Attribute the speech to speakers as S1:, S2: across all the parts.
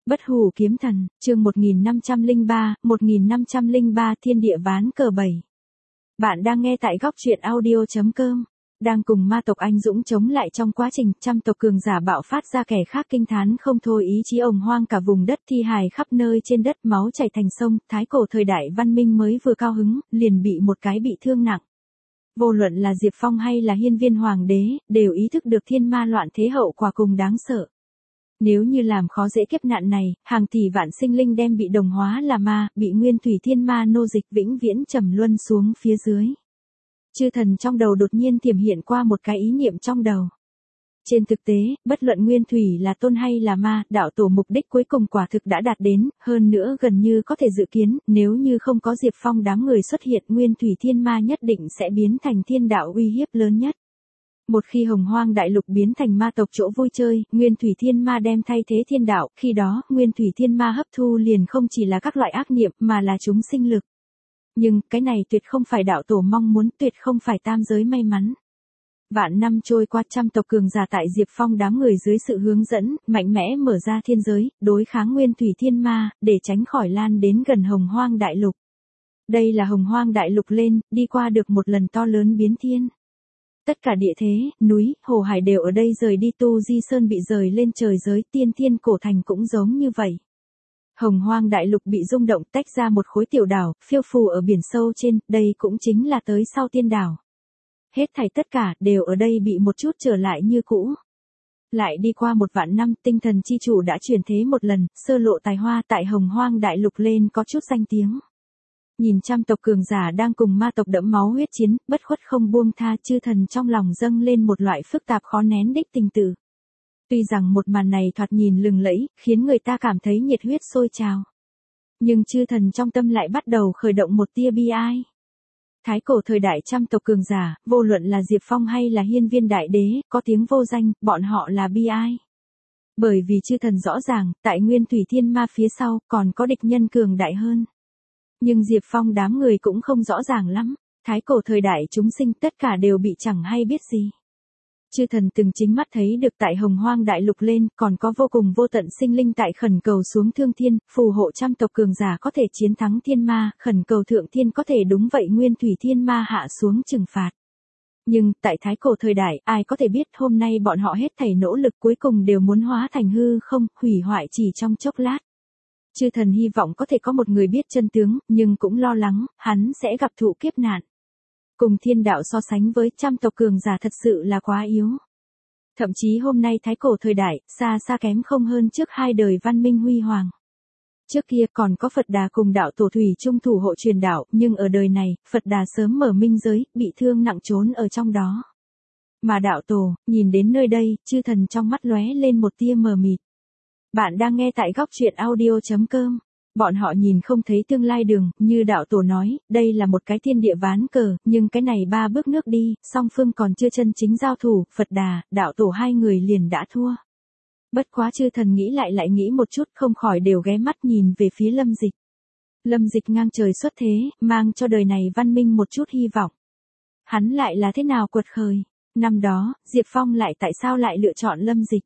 S1: Bất hủ kiếm thần, chương 1503 thiên địa ván cờ 7. Bạn đang nghe tại góc truyện audio.com. Đang cùng ma tộc anh dũng chống lại trong quá trình trăm tộc cường giả bạo phát ra, kẻ khác kinh thán không thôi, ý chí ồng hoang cả vùng đất, thi hài khắp nơi trên đất, máu chảy thành sông. Thái cổ thời đại văn minh mới vừa cao hứng, liền bị một cái bị thương nặng. Vô luận là Diệp Phong hay là Hiên Viên Hoàng đế, đều ý thức được thiên ma loạn thế hậu quả cùng đáng sợ. Nếu như làm khó dễ kiếp nạn này, hàng tỷ vạn sinh linh đem bị đồng hóa là ma, bị nguyên thủy thiên ma nô dịch, vĩnh viễn trầm luân xuống phía dưới. Chư thần trong đầu đột nhiên tiềm hiện qua một cái ý niệm trong đầu. Trên thực tế, bất luận nguyên thủy là tôn hay là ma, đạo tổ mục đích cuối cùng quả thực đã đạt đến, hơn nữa gần như có thể dự kiến, nếu như không có Diệp Phong đám người xuất hiện, nguyên thủy thiên ma nhất định sẽ biến thành thiên đạo uy hiếp lớn nhất. Một khi hồng hoang đại lục biến thành ma tộc chỗ vui chơi, nguyên thủy thiên ma đem thay thế thiên đạo, khi đó, nguyên thủy thiên ma hấp thu liền không chỉ là các loại ác niệm, mà là chúng sinh lực. Nhưng, cái này tuyệt không phải đạo tổ mong muốn, tuyệt không phải tam giới may mắn. Vạn năm trôi qua, trăm tộc cường giả tại Diệp Phong đám người dưới sự hướng dẫn, mạnh mẽ mở ra thiên giới, đối kháng nguyên thủy thiên ma, để tránh khỏi lan đến gần hồng hoang đại lục. Đây là hồng hoang đại lục lên, đi qua được một lần to lớn biến thiên. Tất cả địa thế, núi, hồ hải đều ở đây rời đi, Tu Di Sơn bị rời lên trời giới, tiên thiên cổ thành cũng giống như vậy. Hồng hoang đại lục bị rung động, tách ra một khối tiểu đảo, phiêu phù ở biển sâu trên, đây cũng chính là tới sau tiên đảo. Hết thảy tất cả, đều ở đây bị một chút trở lại như cũ. Lại đi qua 1 vạn năm, tinh thần chi chủ đã chuyển thế một lần, sơ lộ tài hoa tại hồng hoang đại lục lên có chút danh tiếng. Nhìn trăm tộc cường giả đang cùng ma tộc đẫm máu huyết chiến, bất khuất không buông tha, chư thần trong lòng dâng lên một loại phức tạp khó nén đích tình tử. Tuy rằng một màn này thoạt nhìn lừng lẫy, khiến người ta cảm thấy nhiệt huyết sôi trào. Nhưng chư thần trong tâm lại bắt đầu khởi động một tia bi ai. Thái cổ thời đại trăm tộc cường giả, vô luận là Diệp Phong hay là Hiên Viên đại đế, có tiếng vô danh, bọn họ là bi ai. Bởi vì chư thần rõ ràng, tại nguyên thủy thiên ma phía sau, còn có địch nhân cường đại hơn. Nhưng Diệp Phong đám người cũng không rõ ràng lắm, thái cổ thời đại chúng sinh tất cả đều bị chẳng hay biết gì. Chư thần từng chính mắt thấy được tại hồng hoang đại lục lên, còn có vô cùng vô tận sinh linh tại khẩn cầu xuống thương thiên, phù hộ trăm tộc cường giả có thể chiến thắng thiên ma, khẩn cầu thượng thiên có thể đúng vậy nguyên thủy thiên ma hạ xuống trừng phạt. Nhưng, tại thái cổ thời đại, ai có thể biết hôm nay bọn họ hết thảy nỗ lực cuối cùng đều muốn hóa thành hư không, hủy hoại chỉ trong chốc lát. Chư thần hy vọng có thể có một người biết chân tướng, nhưng cũng lo lắng, hắn sẽ gặp thụ kiếp nạn. Cùng thiên đạo so sánh với trăm tộc cường giả thật sự là quá yếu. Thậm chí hôm nay thái cổ thời đại, xa xa kém không hơn trước 2 đời văn minh huy hoàng. Trước kia còn có Phật Đà cùng đạo tổ thủy chung thủ hộ truyền đạo, nhưng ở đời này, Phật Đà sớm mở minh giới, bị thương nặng trốn ở trong đó. Mà đạo tổ, nhìn đến nơi đây, chư thần trong mắt lóe lên một tia mờ mịt. Bạn đang nghe tại góc truyện audio.com. Bọn họ nhìn không thấy tương lai đường, như đạo tổ nói, đây là một cái thiên địa ván cờ, nhưng cái này 3 bước nước đi, song phương còn chưa chân chính giao thủ, Phật Đà, đạo tổ 2 người liền đã thua. Bất quá chư thần nghĩ lại nghĩ một chút, không khỏi đều ghé mắt nhìn về phía Lâm Dịch. Lâm Dịch ngang trời xuất thế, mang cho đời này văn minh một chút hy vọng. Hắn lại là thế nào quật khởi? Năm đó, Diệp Phong lại tại sao lại lựa chọn Lâm Dịch?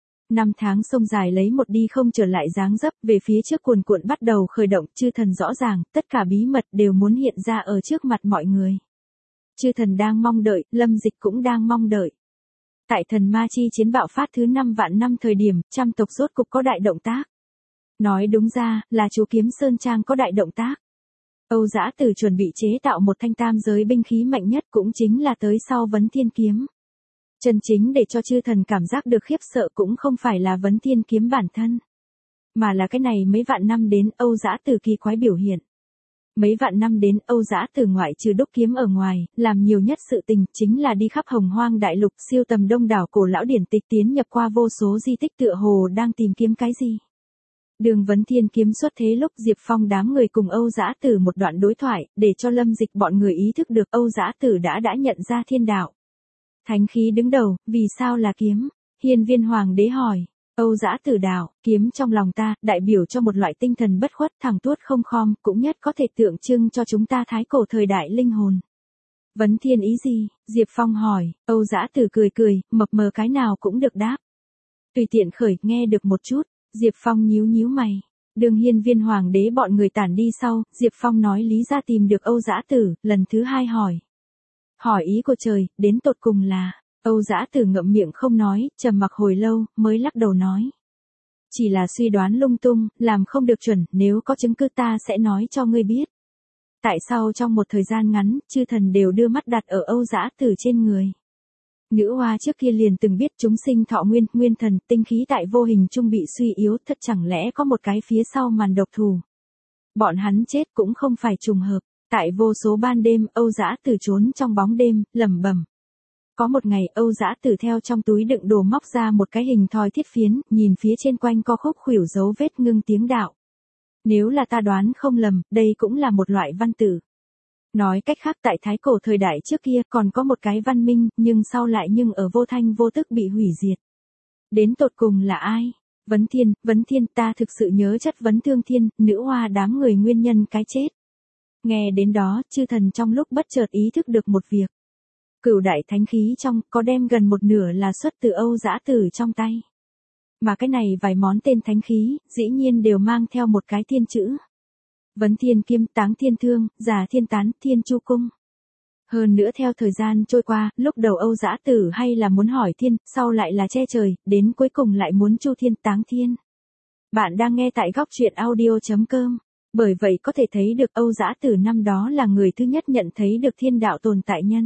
S1: 5 tháng sông dài lấy một đi không trở lại dáng dấp, về phía trước cuồn cuộn bắt đầu khởi động, chư thần rõ ràng, tất cả bí mật đều muốn hiện ra ở trước mặt mọi người. Chư thần đang mong đợi, Lâm Dịch cũng đang mong đợi. Tại thần ma chi chiến bạo phát thứ 5 vạn năm thời điểm, trăm tộc rốt cục có đại động tác. Nói đúng ra, là chú Kiếm Sơn Trang có đại động tác. Âu Dã Tử chuẩn bị chế tạo một thanh tam giới binh khí mạnh nhất, cũng chính là tới sau Vấn Thiên Kiếm. Chân chính để cho chư thần cảm giác được khiếp sợ cũng không phải là Vấn Thiên Kiếm bản thân, mà là cái này mấy vạn năm đến Âu Dã Tử kỳ quái biểu hiện. Mấy vạn năm đến Âu Dã Tử ngoại trừ đúc kiếm ở ngoài, làm nhiều nhất sự tình chính là đi khắp hồng hoang đại lục, siêu tầm đông đảo cổ lão điển tịch, tiến nhập qua vô số di tích, tựa hồ đang tìm kiếm cái gì. Đường Vấn Thiên Kiếm xuất thế lúc Diệp Phong đám người cùng Âu Dã Tử một đoạn đối thoại, để cho Lâm Dịch bọn người ý thức được Âu Dã Tử đã nhận ra thiên đạo. Thánh khí đứng đầu, vì sao là kiếm? Hiên Viên Hoàng đế hỏi. Âu Dã Tử đạo, kiếm trong lòng ta, đại biểu cho một loại tinh thần bất khuất, thẳng tuốt không khom, cũng nhất có thể tượng trưng cho chúng ta thái cổ thời đại linh hồn. Vấn Thiên ý gì? Diệp Phong hỏi. Âu Dã Tử cười cười, mập mờ cái nào cũng được đáp. Tùy tiện khởi, nghe được một chút. Diệp Phong nhíu nhíu mày. Đường hiên viên hoàng đế bọn người tản đi sau, Diệp Phong nói lý ra tìm được Âu Dã Tử, lần thứ hai hỏi. Hỏi ý của trời, đến tột cùng là, Âu Dã Tử ngậm miệng không nói, trầm mặc hồi lâu, mới lắc đầu nói. Chỉ là suy đoán lung tung, làm không được chuẩn, nếu có chứng cứ ta sẽ nói cho ngươi biết. Tại sao trong một thời gian ngắn, chư thần đều đưa mắt đặt ở Âu Dã Tử trên người. Nữ hoa trước kia liền từng biết chúng sinh thọ nguyên, nguyên thần, tinh khí tại vô hình trung bị suy yếu, thật chẳng lẽ có một cái phía sau màn độc thủ. Bọn hắn chết cũng không phải trùng hợp, tại vô số ban đêm, Âu Dã Tử trốn trong bóng đêm, lẩm bẩm. Có một ngày Âu Dã Tử theo trong túi đựng đồ móc ra một cái hình thoi thiết phiến, nhìn phía trên quanh co khúc khuỷu dấu vết ngưng tiếng đạo. Nếu là ta đoán không lầm, đây cũng là một loại văn tự. Nói cách khác tại thái cổ thời đại trước kia còn có một cái văn minh, nhưng sau lại ở vô thanh vô tức bị hủy diệt. Đến tột cùng là ai? Vấn Thiên, ta thực sự nhớ chất vấn Thương Thiên, nữ hoa đám người nguyên nhân cái chết. Nghe đến đó, chư thần trong lúc bất chợt ý thức được một việc. Cửu đại thánh khí trong, có đem gần một nửa là xuất từ Âu Dã Tử trong tay. Mà cái này vài món tên thánh khí, dĩ nhiên đều mang theo một cái thiên chữ. Vấn Thiên Kiếm, Táng Thiên Thương, Giả Thiên Tán, Thiên Chu Cung. Hơn nữa theo thời gian trôi qua, lúc đầu Âu Dã Tử hay là muốn hỏi thiên, sau lại là che trời, đến cuối cùng lại muốn chu thiên táng thiên. Bạn đang nghe tại góc truyện audio.com. Bởi vậy có thể thấy được Âu Dã Tử năm đó là người thứ nhất nhận thấy được thiên đạo tồn tại nhân.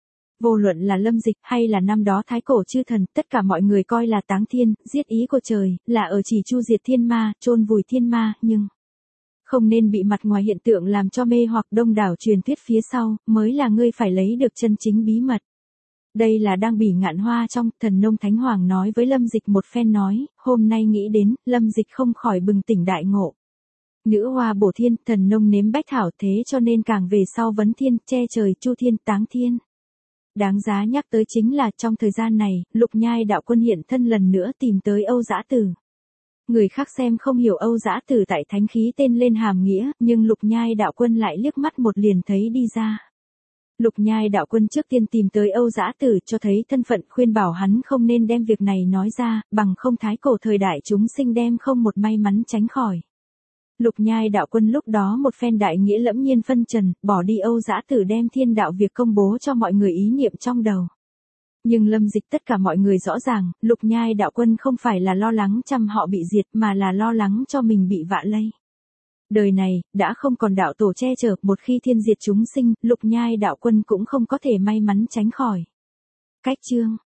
S1: Vô luận là Lâm Dịch hay là năm đó thái cổ chư thần, tất cả mọi người coi là táng thiên, giết ý của trời, là ở chỉ chu diệt thiên ma, chôn vùi thiên ma, nhưng không nên bị mặt ngoài hiện tượng làm cho mê hoặc đông đảo truyền thuyết phía sau, mới là ngươi phải lấy được chân chính bí mật. Đây là đang bỉ ngạn hoa trong, thần nông thánh hoàng nói với Lâm Dịch một phen nói, hôm nay nghĩ đến, Lâm Dịch không khỏi bừng tỉnh đại ngộ. Nữ hoa bổ thiên, thần nông nếm bách thảo thế cho nên càng về sau vấn thiên, che trời, chu thiên, táng thiên. Đáng giá nhắc tới chính là trong thời gian này, Lục Nhai đạo quân hiện thân lần nữa tìm tới Âu Dã Tử. Người khác xem không hiểu Âu Dã Tử tại thánh khí tên lên hàm nghĩa, nhưng Lục Nhai đạo quân lại liếc mắt một liền thấy đi ra. Lục Nhai đạo quân trước tiên tìm tới Âu Dã Tử cho thấy thân phận, khuyên bảo hắn không nên đem việc này nói ra, bằng không thái cổ thời đại chúng sinh đem không một may mắn tránh khỏi. Lục Nhai đạo quân lúc đó một phen đại nghĩa lẫm nhiên phân trần, bỏ đi Âu Dã Tử đem thiên đạo việc công bố cho mọi người ý niệm trong đầu. Nhưng Lâm Dịch tất cả mọi người rõ ràng, Lục Nhai đạo quân không phải là lo lắng trăm họ bị diệt mà là lo lắng cho mình bị vạ lây. Đời này, đã không còn đạo tổ che chở, một khi thiên diệt chúng sinh, Lục Nhai đạo quân cũng không có thể may mắn tránh khỏi. Cách chương